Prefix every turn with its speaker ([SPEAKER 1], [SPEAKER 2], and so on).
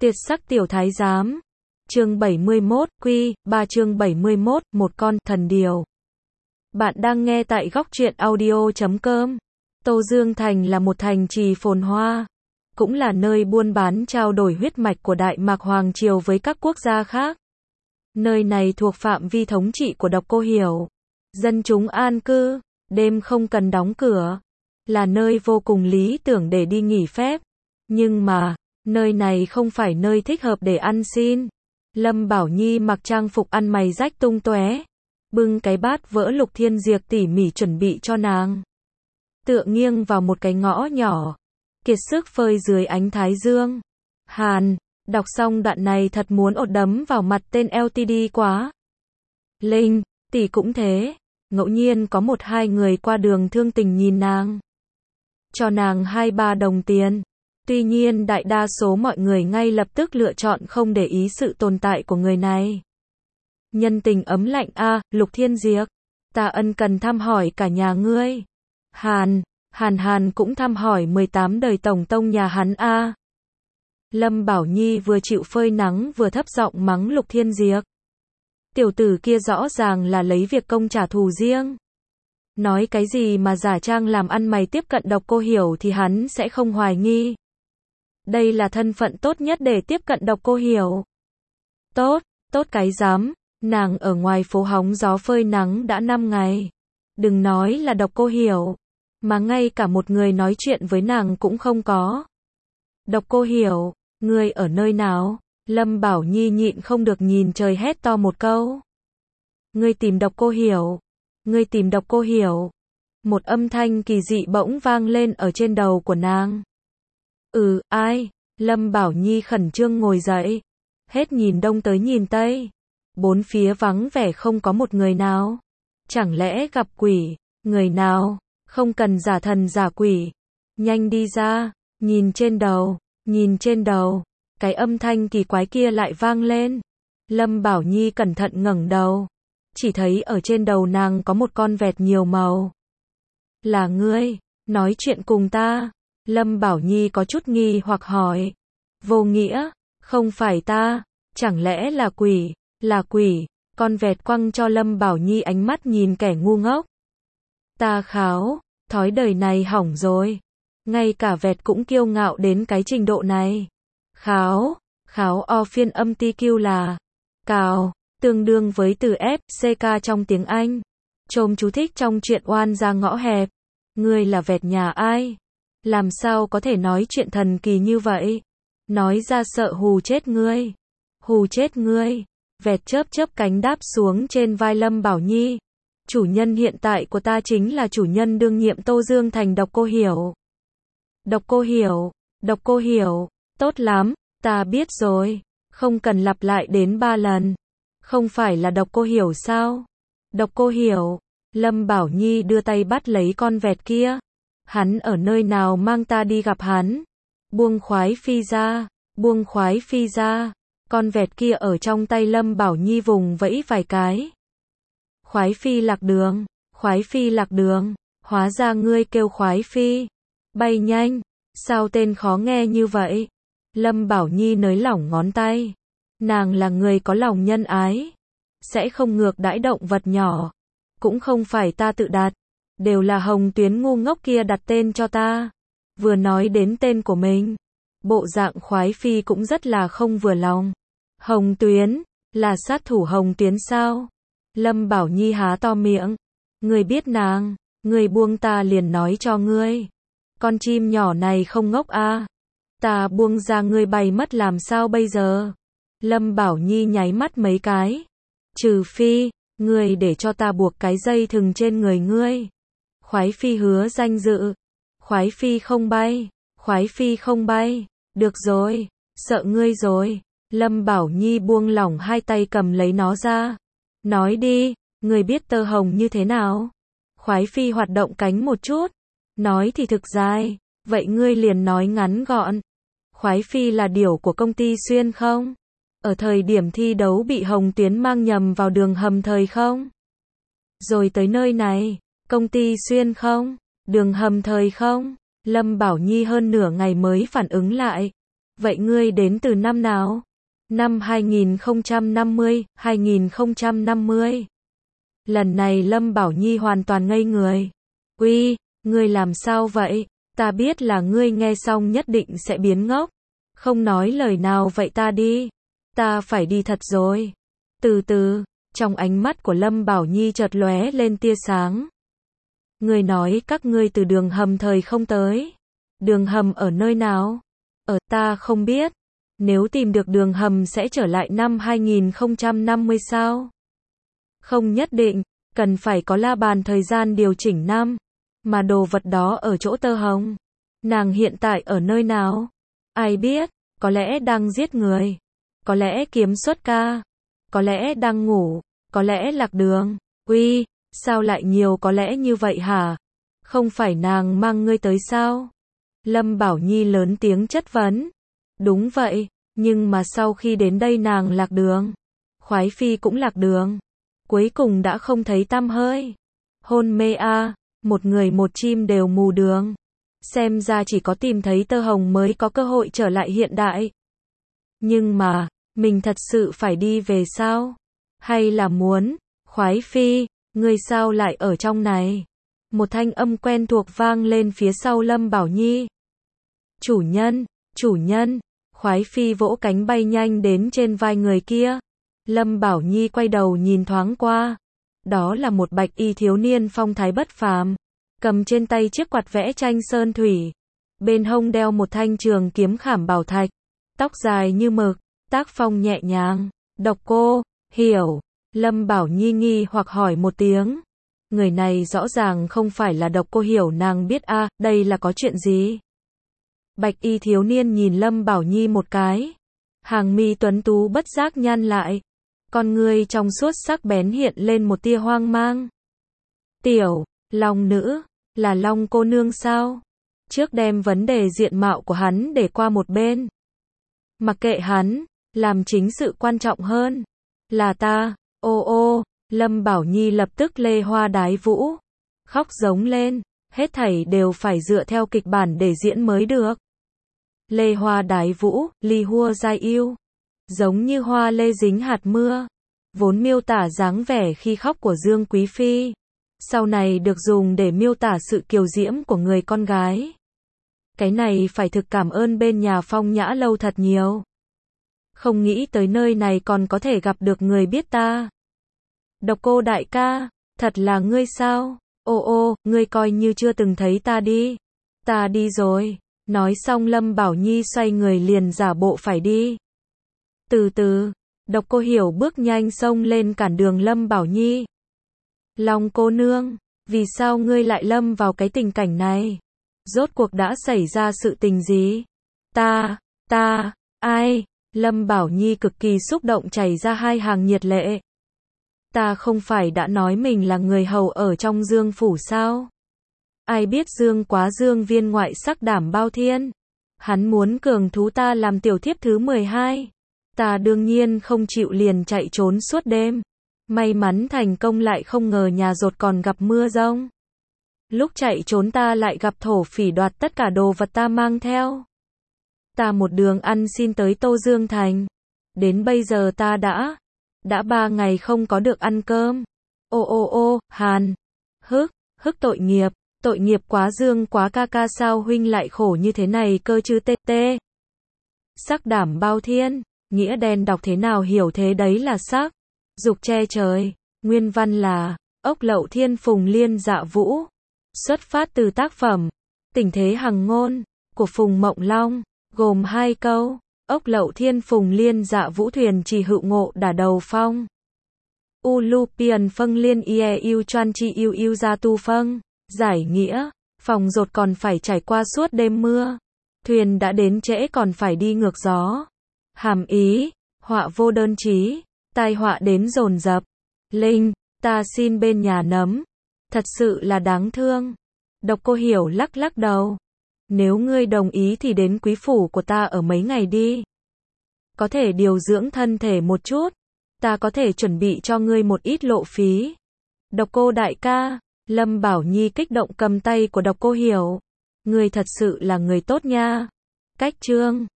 [SPEAKER 1] Tuyệt sắc tiểu thái giám. Chương 71, Quy 3 chương 71, một con thần điều. Bạn đang nghe tại góc truyện audio.com. Tô Dương Thành là một thành trì phồn hoa, cũng là nơi buôn bán trao đổi huyết mạch của Đại Mạc Hoàng Triều với các quốc gia khác. Nơi này thuộc phạm vi thống trị của Độc Cô Hiểu. Dân chúng an cư, đêm không cần đóng cửa, là nơi vô cùng lý tưởng để đi nghỉ phép. Nhưng mà, nơi này không phải nơi thích hợp để ăn xin. Lâm Bảo Nhi mặc trang phục ăn mày rách tung tóe, bưng cái bát vỡ Lục Thiên Diệp tỉ mỉ chuẩn bị cho nàng. Tựa nghiêng vào một cái ngõ nhỏ, kiệt sức phơi dưới ánh thái dương. Hàn, đọc xong đoạn này thật muốn ột đấm vào mặt tên LTD quá. Linh, tỷ cũng thế. Ngẫu nhiên có một hai người qua đường thương tình nhìn nàng, cho nàng 2-3 đồng tiền. Tuy nhiên đại đa số mọi người ngay lập tức lựa chọn không để ý sự tồn tại của người này. Nhân tình ấm lạnh a, Lục Thiên Diệp, ta ân cần thăm hỏi cả nhà ngươi. Hàn cũng thăm hỏi 18 đời tổng tông nhà hắn a. Lâm Bảo Nhi vừa chịu phơi nắng vừa thấp giọng mắng Lục Thiên Diệp. Tiểu tử kia rõ ràng là lấy việc công trả thù riêng. Nói cái gì mà giả trang làm ăn mày tiếp cận Độc Cô Hiểu thì hắn sẽ không hoài nghi. Đây là thân phận tốt nhất để tiếp cận Độc Cô Hiểu. Tốt cái dám, nàng ở ngoài phố hóng gió phơi nắng đã 5 ngày. Đừng nói là Độc Cô Hiểu, mà ngay cả một người nói chuyện với nàng cũng không có. Độc Cô Hiểu, ngươi ở nơi nào? Lâm Bảo Nhi nhịn không được nhìn trời hét to một câu. Ngươi tìm Độc Cô Hiểu. Ngươi tìm Độc Cô Hiểu. Một âm thanh kỳ dị bỗng vang lên ở trên đầu của nàng. Ai? Lâm Bảo Nhi khẩn trương ngồi dậy. Hết nhìn đông tới nhìn tây. Bốn phía vắng vẻ không có một người nào. Chẳng lẽ gặp quỷ? Người nào? Không cần giả thần giả quỷ. Nhanh đi ra, nhìn trên đầu. Cái âm thanh kỳ quái kia lại vang lên. Lâm Bảo Nhi cẩn thận ngẩng đầu. Chỉ thấy ở trên đầu nàng có một con vẹt nhiều màu. Là ngươi, nói chuyện cùng ta. Lâm Bảo Nhi có chút nghi hoặc hỏi. Vô nghĩa, không phải ta, chẳng lẽ là quỷ, con vẹt quăng cho Lâm Bảo Nhi ánh mắt nhìn kẻ ngu ngốc. Ta kháo, thói đời này hỏng rồi. Ngay cả vẹt cũng kiêu ngạo đến cái trình độ này. Kháo o phiên âm TQ là cào, tương đương với từ FCK trong tiếng Anh. Chôm chú thích trong truyện Oan Gia Ngõ Hẹp. Ngươi là vẹt nhà ai? Làm sao có thể nói chuyện thần kỳ như vậy? Nói ra sợ hù chết ngươi. Vẹt chớp cánh đáp xuống trên vai Lâm Bảo Nhi. Chủ nhân hiện tại của ta chính là chủ nhân đương nhiệm Tô Dương Thành Độc Cô Hiểu. Độc Cô Hiểu, tốt lắm, ta biết rồi, không cần lặp lại đến 3 lần. Không phải là Độc Cô Hiểu sao? Độc Cô Hiểu. Lâm Bảo Nhi đưa tay bắt lấy con vẹt kia. Hắn ở nơi nào, mang ta đi gặp hắn. Buông khoái phi ra. Con vẹt kia ở trong tay Lâm Bảo Nhi vùng vẫy vài cái. Khoái phi lạc đường. Hóa ra ngươi kêu khoái phi. Bay nhanh. Sao tên khó nghe như vậy? Lâm Bảo Nhi nới lỏng ngón tay. Nàng là người có lòng nhân ái, sẽ không ngược đãi động vật nhỏ. Cũng không phải ta tự đặt, đều là Hồng Tuyến ngu ngốc kia đặt tên cho ta. Vừa nói đến tên của mình, bộ dạng khoái phi cũng rất là không vừa lòng. Hồng Tuyến, là sát thủ Hồng Tuyến sao? Lâm Bảo Nhi há to miệng. Ngươi biết nàng, ngươi buông ta liền nói cho ngươi. Con chim nhỏ này không ngốc a. Ta buông ra ngươi bay mất làm sao bây giờ? Lâm Bảo Nhi nháy mắt mấy cái. Trừ phi, ngươi để cho ta buộc cái dây thừng trên người ngươi. Khoái phi hứa danh dự. Khoái phi không bay. Được rồi, sợ ngươi rồi. Lâm Bảo Nhi buông lỏng hai tay cầm lấy nó ra. Nói đi, ngươi biết tơ hồng như thế nào? Khoái phi hoạt động cánh một chút. Nói thì thực dài, vậy ngươi liền nói ngắn gọn. Khoái phi là điểu của công ty Xuyên không? Ở thời điểm thi đấu bị Hồng Tuyến mang nhầm vào đường hầm thời không? Rồi tới nơi này, công ty Xuyên không? Đường hầm thời không? Lâm Bảo Nhi hơn nửa ngày mới phản ứng lại. Vậy ngươi đến từ năm nào? Năm 2050, 2050. Lần này Lâm Bảo Nhi hoàn toàn ngây người. Uy, ngươi làm sao vậy? Ta biết là ngươi nghe xong nhất định sẽ biến ngốc. Không nói lời nào vậy ta đi. Ta phải đi thật rồi. Từ từ, trong ánh mắt của Lâm Bảo Nhi chợt lóe lên tia sáng. Ngươi nói các ngươi từ đường hầm thời không tới. Đường hầm ở nơi nào? Ở ta không biết. Nếu tìm được đường hầm sẽ trở lại năm 2050 sao? Không nhất định, cần phải có la bàn thời gian điều chỉnh năm. Mà đồ vật đó ở chỗ Tơ Hồng. Nàng hiện tại ở nơi nào? Ai biết, có lẽ đang giết người. Có lẽ kiếm xuất ca. Có lẽ đang ngủ. Có lẽ lạc đường. Uy, sao lại nhiều có lẽ như vậy hả? Không phải nàng mang ngươi tới sao? Lâm Bảo Nhi lớn tiếng chất vấn. Đúng vậy, nhưng mà sau khi đến đây nàng lạc đường. Khoái Phi cũng lạc đường. Cuối cùng đã không thấy tăm hơi. Hôn mê a, một người một chim đều mù đường. Xem ra chỉ có tìm thấy Tơ Hồng mới có cơ hội trở lại hiện đại. Nhưng mà, mình thật sự phải đi về sao? Hay là muốn, Khoái Phi, ngươi sao lại ở trong này? Một thanh âm quen thuộc vang lên phía sau Lâm Bảo Nhi. Chủ nhân, Khoái Phi vỗ cánh bay nhanh đến trên vai người kia. Lâm Bảo Nhi quay đầu nhìn thoáng qua. Đó là một bạch y thiếu niên phong thái bất phàm, cầm trên tay chiếc quạt vẽ tranh sơn thủy. Bên hông đeo một thanh trường kiếm khảm bảo thạch. Tóc dài như mực, tác phong nhẹ nhàng. Độc Cô, hiểu. Lâm Bảo Nhi nghi hoặc hỏi một tiếng. Người này rõ ràng không phải là Độc Cô Hiểu, nàng biết a, đây là có chuyện gì? Bạch y thiếu niên nhìn Lâm Bảo Nhi một cái. Hàng mi tuấn tú bất giác nhăn lại. Con ngươi trong suốt sắc bén hiện lên một tia hoang mang. Tiểu, Long nữ, là Long cô nương sao? Trước đem vấn đề diện mạo của hắn để qua một bên. Mặc kệ hắn, làm chính sự quan trọng hơn. Là ta, ô, Lâm Bảo Nhi lập tức lê hoa đái vũ. Khóc giống lên, hết thảy đều phải dựa theo kịch bản để diễn mới được. Lê hoa đái vũ, ly hua giai yêu. Giống như hoa lê dính hạt mưa. Vốn miêu tả dáng vẻ khi khóc của Dương Quý Phi. Sau này được dùng để miêu tả sự kiều diễm của người con gái. Cái này phải thực cảm ơn bên nhà Phong Nhã Lâu thật nhiều. Không nghĩ tới nơi này còn có thể gặp được người biết ta. Độc Cô đại ca, thật là ngươi sao? Ô, ngươi coi như chưa từng thấy ta đi. Ta đi rồi. Nói xong Lâm Bảo Nhi xoay người liền giả bộ phải đi. Từ từ, Độc Cô Hiểu bước nhanh xông lên cản đường Lâm Bảo Nhi. Long cô nương, vì sao ngươi lại lâm vào cái tình cảnh này? Rốt cuộc đã xảy ra sự tình gì? Ai? Lâm Bảo Nhi cực kỳ xúc động chảy ra hai hàng nhiệt lệ. Ta không phải đã nói mình là người hầu ở trong Dương phủ sao? Ai biết Dương Quá Dương viên ngoại sắc đảm bao thiên. Hắn muốn cường thú ta làm tiểu thiếp thứ 12. Ta đương nhiên không chịu liền chạy trốn suốt đêm. May mắn thành công lại không ngờ nhà dột còn gặp mưa giông. Lúc chạy trốn ta lại gặp thổ phỉ đoạt tất cả đồ vật ta mang theo. Ta một đường ăn xin tới Tô Dương Thành. Đến bây giờ ta đã 3 ngày không có được ăn cơm. Ô, Hàn. Hức tội nghiệp quá Dương Quá ca ca, sao huynh lại khổ như thế này cơ chứ tê. Sắc đảm bao thiên, nghĩa đen đọc thế nào hiểu thế đấy là sắc. Dục che trời, nguyên văn là, ốc lậu thiên Phùng Liên Dạ Vũ. Xuất phát từ tác phẩm, Tình Thế Hằng Ngôn, của Phùng Mộng Long, gồm 2 câu, ốc lậu thiên Phùng Liên Dạ Vũ thuyền trì hữu ngộ đả đầu phong. U lu pian phân liên ie yêu choan chi yêu ra tu phân, giải nghĩa, phòng dột còn phải trải qua suốt đêm mưa. Thuyền đã đến trễ còn phải đi ngược gió. Hàm ý, họa vô đơn chí, tai họa đến dồn dập. Linh, ta xin bên nhà nấm. Thật sự là đáng thương. Độc Cô Hiểu lắc đầu. Nếu ngươi đồng ý thì đến quý phủ của ta ở mấy ngày đi. Có thể điều dưỡng thân thể một chút. Ta có thể chuẩn bị cho ngươi một ít lộ phí. Độc Cô đại ca, Lâm Bảo Nhi kích động cầm tay của Độc Cô Hiểu. Ngươi thật sự là người tốt nha. Cách chương